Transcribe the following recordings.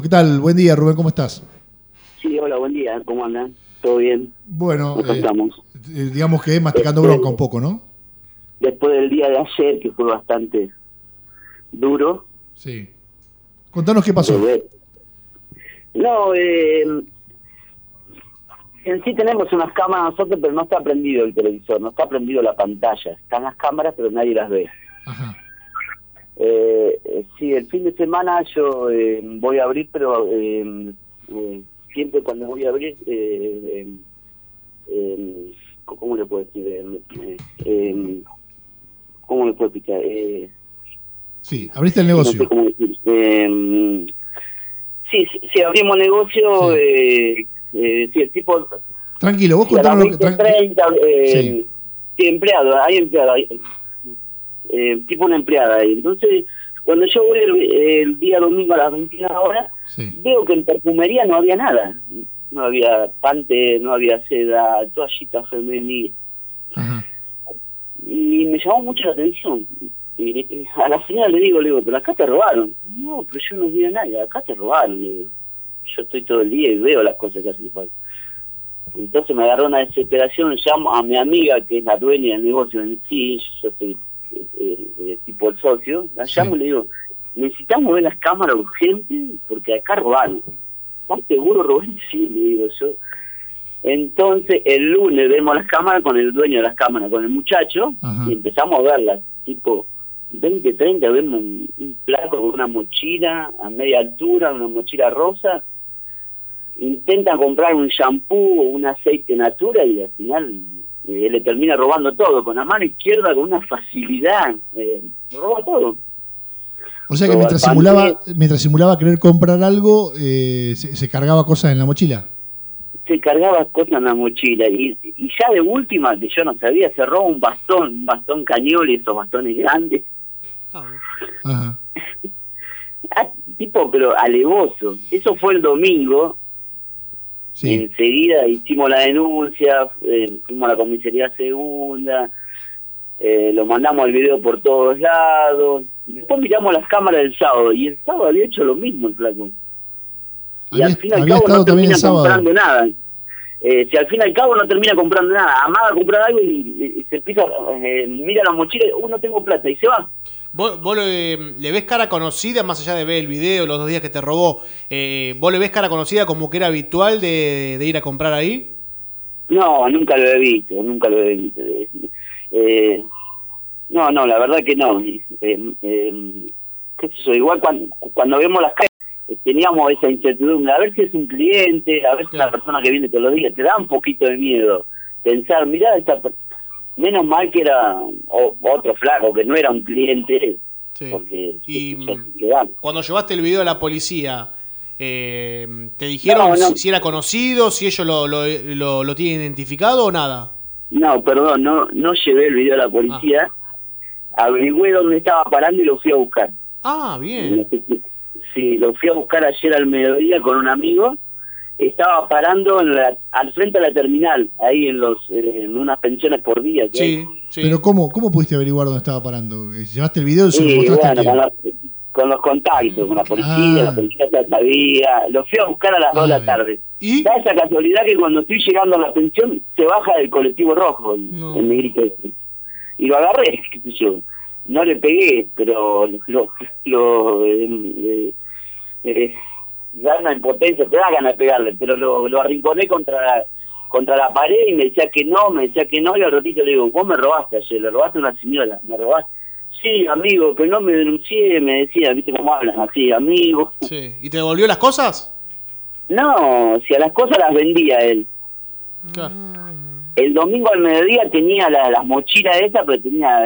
¿Qué tal? Buen día, Rubén, ¿cómo estás? Sí, hola, buen día, ¿cómo andan? ¿Todo bien? Bueno, ¿Cómo estamos? digamos que masticando bronca un poco, ¿no? Después del día de ayer, que fue bastante duro. Sí. Contanos qué pasó. No, en sí tenemos unas cámaras nosotros, pero no está prendido el televisor, no está prendido la pantalla. Están las cámaras, pero nadie las ve. Ajá. Sí, el fin de semana yo voy a abrir, pero siempre cuando voy a abrir, ¿cómo le puedo decir? ¿Cómo le puedo explicar? Sí, abriste el negocio. No sé cómo decir. Sí, abrimos negocio. Sí. Sí, el tipo. Tranquilo, vos Sí, a las contanos lo que... 20:30, Sí. sí, hay empleado. Tipo una empleada ahí. Entonces, cuando yo voy el día domingo a las 21 horas, Sí. veo que en perfumería no había nada. No había pante, no había seda, toallita femenil. Ajá. Y me llamó mucho la atención. Y a la señora le digo, pero acá te robaron. No, pero yo no vi a nadie, acá te robaron. Le digo. Yo estoy todo el día y veo las cosas que hacen falta. Entonces me agarró una desesperación, llamo a mi amiga, que es la dueña del negocio en sí, yo soy tipo el socio, la llamo y le digo, necesitamos ver las cámaras urgentes porque acá robaron. ¿Estás seguro, Rubén? Sí, le digo yo. Entonces el lunes vemos las cámaras con el dueño de las cámaras, con el muchacho. Ajá. Y empezamos a verlas, tipo 20:30 vemos un plato con una mochila a media altura, una mochila rosa. Intentan comprar un shampoo o un aceite natura y al final le termina robando todo, con la mano izquierda con una facilidad, roba todo. O sea que mientras simulaba querer comprar algo, se cargaba cosas en la mochila. Se cargaba cosas en la mochila y ya de última, que yo no sabía, se roba un bastón cañoli, esos bastones grandes. Ajá. Tipo, pero alevoso. Eso fue el domingo. Sí. Enseguida hicimos la denuncia, fuimos a la comisaría segunda, lo mandamos el video por todos lados. Después miramos las cámaras del sábado y el sábado había hecho lo mismo el flaco. Y al fin y al cabo no termina comprando nada. Si al fin y al cabo no termina comprando nada, amaga a comprar algo y se empieza, mira la mochila, no tengo plata y se va. ¿Vos le ves cara conocida, más allá de ver el video, los 2 días que te robó, vos le ves cara conocida como que era habitual de ir a comprar ahí? No, nunca lo he visto. No, la verdad que no. ¿Qué sé yo? Igual cuando vemos las calles, teníamos esa incertidumbre, a ver si es un cliente, a ver si es una persona que viene todos los días, te da un poquito de miedo pensar, mirá, menos mal que era otro flaco, que no era un cliente. Sí. Porque y cuando llevaste el video a la policía, ¿te dijeron si era conocido, si ellos lo tienen identificado o nada? No, perdón, no llevé el video a la policía. Averigüé dónde estaba parando y lo fui a buscar. Ah, bien. Sí, lo fui a buscar ayer al mediodía con un amigo. Estaba parando al frente de la terminal, ahí en unas pensiones por día. Sí. Pero ¿cómo pudiste averiguar dónde estaba parando? ¿Llevaste el video y se lo mostraste? Bueno, con los contactos, con la policía, la policía ya sabía. Lo fui a buscar a las 2 de la tarde. ¿Y? Da esa casualidad que cuando estoy llegando a la pensión, se baja del colectivo rojo, el negrito este. Y lo agarré, qué sé yo. No le pegué, pero da una impotencia, te da ganas de pegarle, pero lo arrinconé contra la pared y me decía que no, y al ratito le digo, vos me robaste ayer, le robaste a una señora, me robaste. Sí, amigo, que no me denuncié, me decía, viste cómo hablan así, amigo. Sí, ¿y te devolvió las cosas? No, si a las cosas las vendía él. Claro. El domingo al mediodía tenía las mochilas esas, pero tenía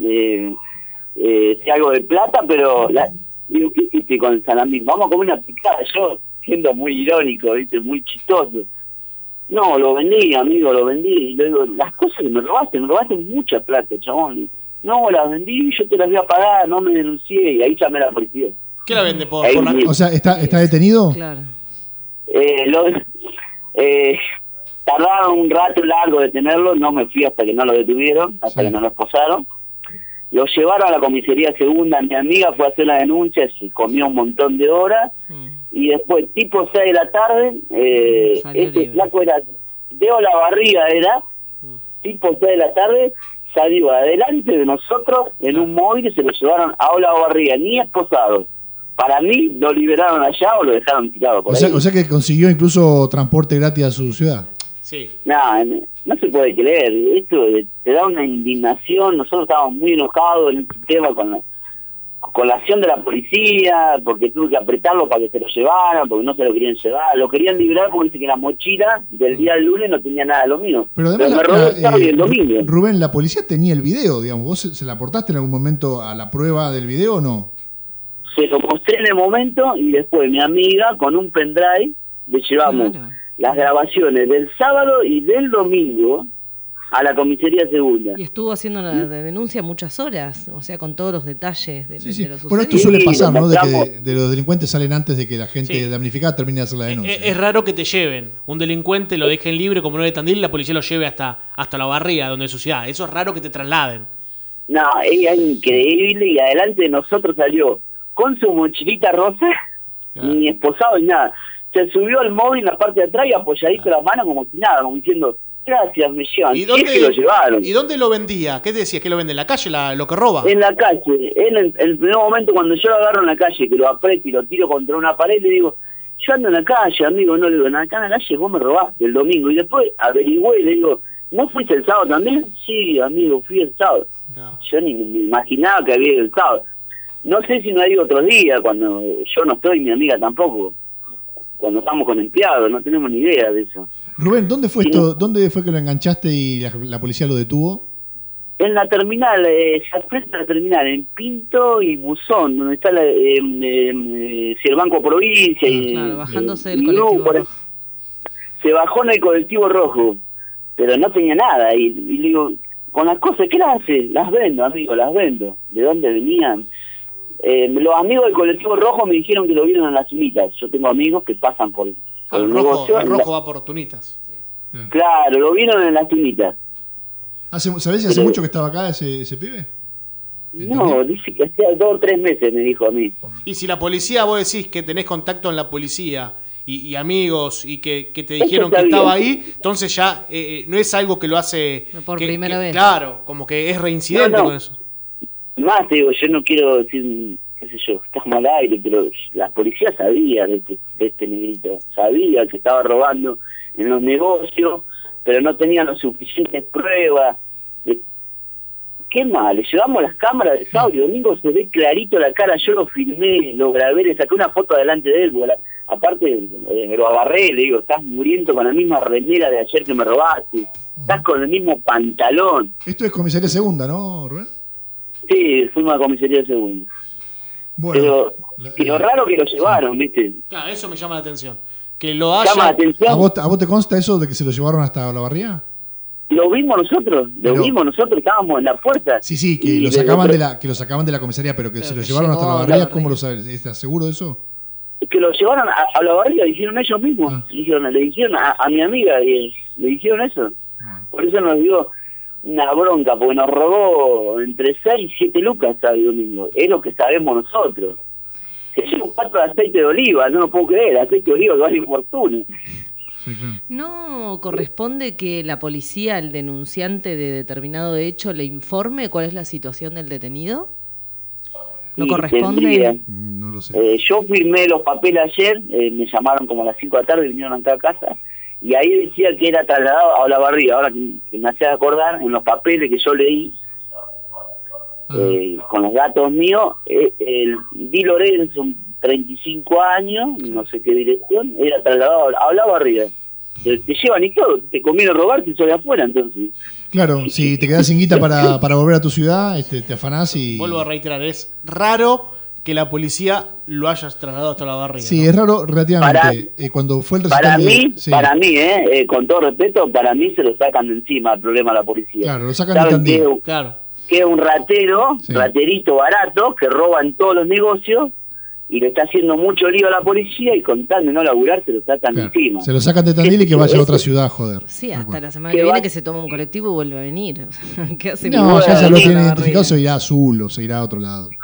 algo de plata, pero... Digo, ¿qué hiciste con el salamín? Vamos a comer una picada. Yo, siendo muy irónico, ¿viste? Muy chistoso. No, lo vendí, amigo, lo vendí. Y le digo, las cosas que me robaste mucha plata, chabón. No, las vendí, yo te las voy a pagar, no me denuncié. Y ahí llamé a la policía. ¿Qué la vende por la... O sea, ¿está detenido? Claro. Tardaron un rato largo de detenerlo, no me fui hasta que no lo detuvieron, hasta que no lo esposaron. Lo llevaron a la comisaría segunda, mi amiga fue a hacer la denuncia, se comió un montón de horas, y después tipo 6 de la tarde, este flaco era de Olavarría, tipo 6 de la tarde, salió adelante de nosotros en un móvil y se lo llevaron a Olavarría, ni esposado. Para mí lo liberaron allá o lo dejaron tirado por ahí. O sea que consiguió incluso transporte gratis a su ciudad. Sí. No se puede creer, esto te da una indignación. Nosotros estábamos muy enojados en este tema con la acción de la policía, porque tuve que apretarlo para que se lo llevaran, porque no se lo querían llevar, lo querían liberar porque dice que la mochila del día del lunes no tenía nada de lo mío. Pero además me robó el sábado y el domingo. Rubén, la policía tenía el video, digamos, ¿vos se la aportaste en algún momento a la prueba del video o no? Se lo mostré en el momento y después mi amiga con un pendrive le llevamos las grabaciones del sábado y del domingo a la comisaría segunda. Y estuvo haciendo la denuncia muchas horas, o sea, con todos los detalles de lo sucedido. Bueno, esto suele pasar, ¿no? De que los delincuentes salen antes de que la gente damnificada termine de hacer la denuncia. Es raro que te lleven. Un delincuente lo dejen libre como no de Tandil y la policía lo lleve hasta la barriga, donde es su ciudad. Eso es raro que te trasladen. No, ella es increíble y adelante de nosotros salió con su mochilita rosa, ni esposado ni nada. Se subió al móvil en la parte de atrás y apoyadito la mano como si nada, como diciendo, gracias, me llevan. ¿Y dónde lo llevaron? ¿Y dónde lo vendía? ¿Qué decías? ¿Que lo vende en la calle, lo que roba? En la calle. En el primer momento cuando yo lo agarro en la calle, que lo aprieto y lo tiro contra una pared, le digo, yo ando en la calle, amigo. No, le digo, acá en la calle vos me robaste el domingo. Y después averigüé y le digo, ¿no fuiste el sábado también? Sí, amigo, fui el sábado. Yo ni me imaginaba que había ido el sábado. No sé si no hay otros días, cuando yo no estoy, mi amiga tampoco. Cuando estamos con empleados, no tenemos ni idea de eso. Rubén, ¿dónde fue esto? ¿Dónde fue que lo enganchaste y la policía lo detuvo? En la terminal, se frente a la terminal, en Pinto y Buzón, donde está el Banco Provincia. Bajándose del colectivo rojo. Se bajó en el colectivo rojo, pero no tenía nada. Y le digo, con las cosas, ¿qué las hace? Las vendo, amigo, las vendo. ¿De dónde venían? Los amigos del colectivo rojo me dijeron que lo vieron en las Unitas. Yo tengo amigos que pasan por el negocio. El rojo va por Tunitas. Claro, lo vieron en las Unitas. ¿Sabés si hace mucho que estaba acá ese pibe? No, dice que hacía 2 o 3 meses, me dijo a mí. Y si la policía, vos decís que tenés contacto en la policía y amigos y que te dijeron que estaba ahí, entonces ya no es algo que lo hace por primera vez. Claro, como que es reincidente con eso. Más te digo, yo no quiero decir, qué sé yo, estamos al aire, pero la policía sabía de este negrito, sabía que estaba robando en los negocios, pero no tenían las suficientes pruebas. Qué mal, le llevamos las cámaras de sábado y domingo, se ve clarito la cara, yo lo filmé, lo grabé, le saqué una foto delante de él, aparte me lo agarré, le digo, estás muriendo con la misma remera de ayer que me robaste, estás con el mismo pantalón. Esto es comisaría segunda, ¿no, Rubén? Sí, fuimos a comisaría segunda. Bueno, pero raro que lo llevaron, ¿viste? Claro, eso me llama la atención. Que lo haya... ¿Llama la atención? ¿A vos te consta eso de que se lo llevaron hasta Olavarría? Lo vimos nosotros, estábamos en la puerta. Sí, que lo sacaban de la comisaría, pero que se lo llevaron hasta Olavarría, ¿cómo lo sabes? ¿Estás seguro de eso? Que lo llevaron a Olavarría, lo hicieron ellos mismos. Le dijeron a mi amiga, y le dijeron eso. Por eso nos dio una bronca, porque nos robó entre 6 y 7 lucas sábado domingo. Es lo que sabemos nosotros. Se lleva un pato de aceite de oliva, no lo puedo creer, aceite de oliva que vale fortuna. Sí, claro. ¿No corresponde que la policía, al denunciante de determinado hecho, le informe cuál es la situación del detenido? ¿No corresponde? No lo sé. Yo firmé los papeles ayer, me llamaron como a las 5 de la tarde, vinieron acá a casa, y ahí decía que era trasladado a Olavarría. Ahora que me hacía acordar, en los papeles que yo leí, con los datos míos, Di Lorenzo, 35 años, no sé qué dirección, era trasladado a Olavarría. Te llevan y todo, te conviene robar si soy afuera, entonces. Claro, si te quedás sin guita para volver a tu ciudad, te afanás y... Vuelvo a reiterar, es raro que la policía lo haya trasladado hasta Olavarría. Sí, ¿no? Es raro relativamente. Cuando fue el para mí, con todo respeto, para mí se lo sacan de encima el problema a la policía. Claro, lo sacan de Tandil. Que es un ratero, raterito barato, que roba en todos los negocios, y le está haciendo mucho lío a la policía, y con tal de no laburar se lo sacan de encima. Se lo sacan de Tandil y que vaya a otra ciudad, joder. Sí, hasta la semana que viene que se toma un colectivo y vuelve a venir. ¿Qué hace? No, ya lo tienen identificado, se irá a Azul o se irá a otro lado.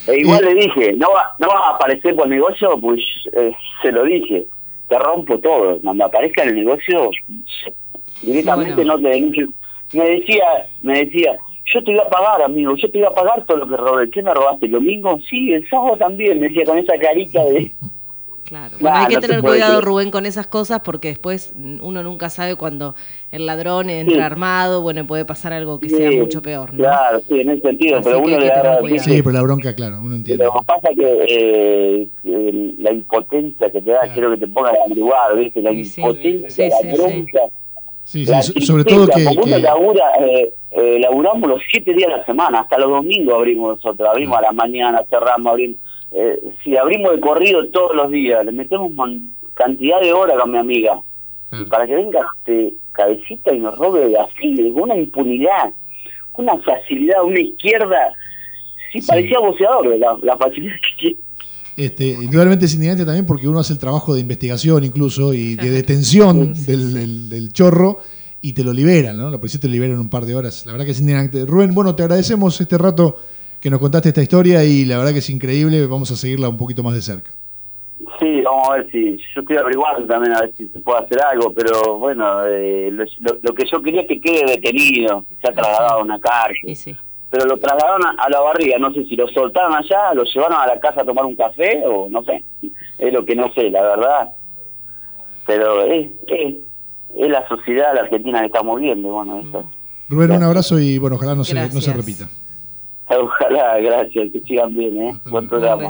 igual le dije, no vas a aparecer por el negocio, pues se lo dije, te rompo todo. Cuando aparezca en el negocio, directamente no te denuncio. Me decía, yo te iba a pagar, amigo, yo te iba a pagar todo lo que robé. ¿Qué me robaste? ¿El domingo? Sí, el sábado también, me decía con esa carita de... Claro, bueno, hay que tener cuidado, Rubén, con esas cosas, porque después uno nunca sabe cuando el ladrón entra armado, bueno, puede pasar algo que sea mucho peor, ¿no? Claro, sí, en ese sentido, así pero uno le da... Sí, pero la bronca, claro, uno entiende. Pero pasa que la impotencia que te da, quiero que te pongas a averiguar, ¿viste? La impotencia, la bronca... Sí, sobre todo que... Uno laburamos los 7 días a la semana, hasta los domingos abrimos nosotros, abrimos a la mañana, cerramos, abrimos... si abrimos de corrido todos los días, le metemos cantidad de horas con mi amiga, para que venga cabecita y nos robe así, con una impunidad, con una facilidad, una izquierda, parecía boxeador la facilidad que tiene. Indudablemente es indignante también porque uno hace el trabajo de investigación incluso y de detención del chorro y te lo liberan, ¿no? La policía te lo libera en un par de horas. La verdad que es indignante. Rubén, bueno, te agradecemos este rato que nos contaste esta historia y la verdad que es increíble, vamos a seguirla un poquito más de cerca. Sí, vamos a ver si, yo estoy averiguando también a ver si se puede hacer algo, pero bueno, lo que yo quería es que quede detenido, que sea trasladado a una cárcel, pero lo trasladaron a la barriga, no sé si lo soltaron allá, lo llevaron a la casa a tomar un café o no sé, es lo que no sé, la verdad, pero es la sociedad la Argentina que estamos viendo, bueno, esto. Rubén, un abrazo y bueno, ojalá no se repita. Ojalá, gracias, que sigan bien, buen programa.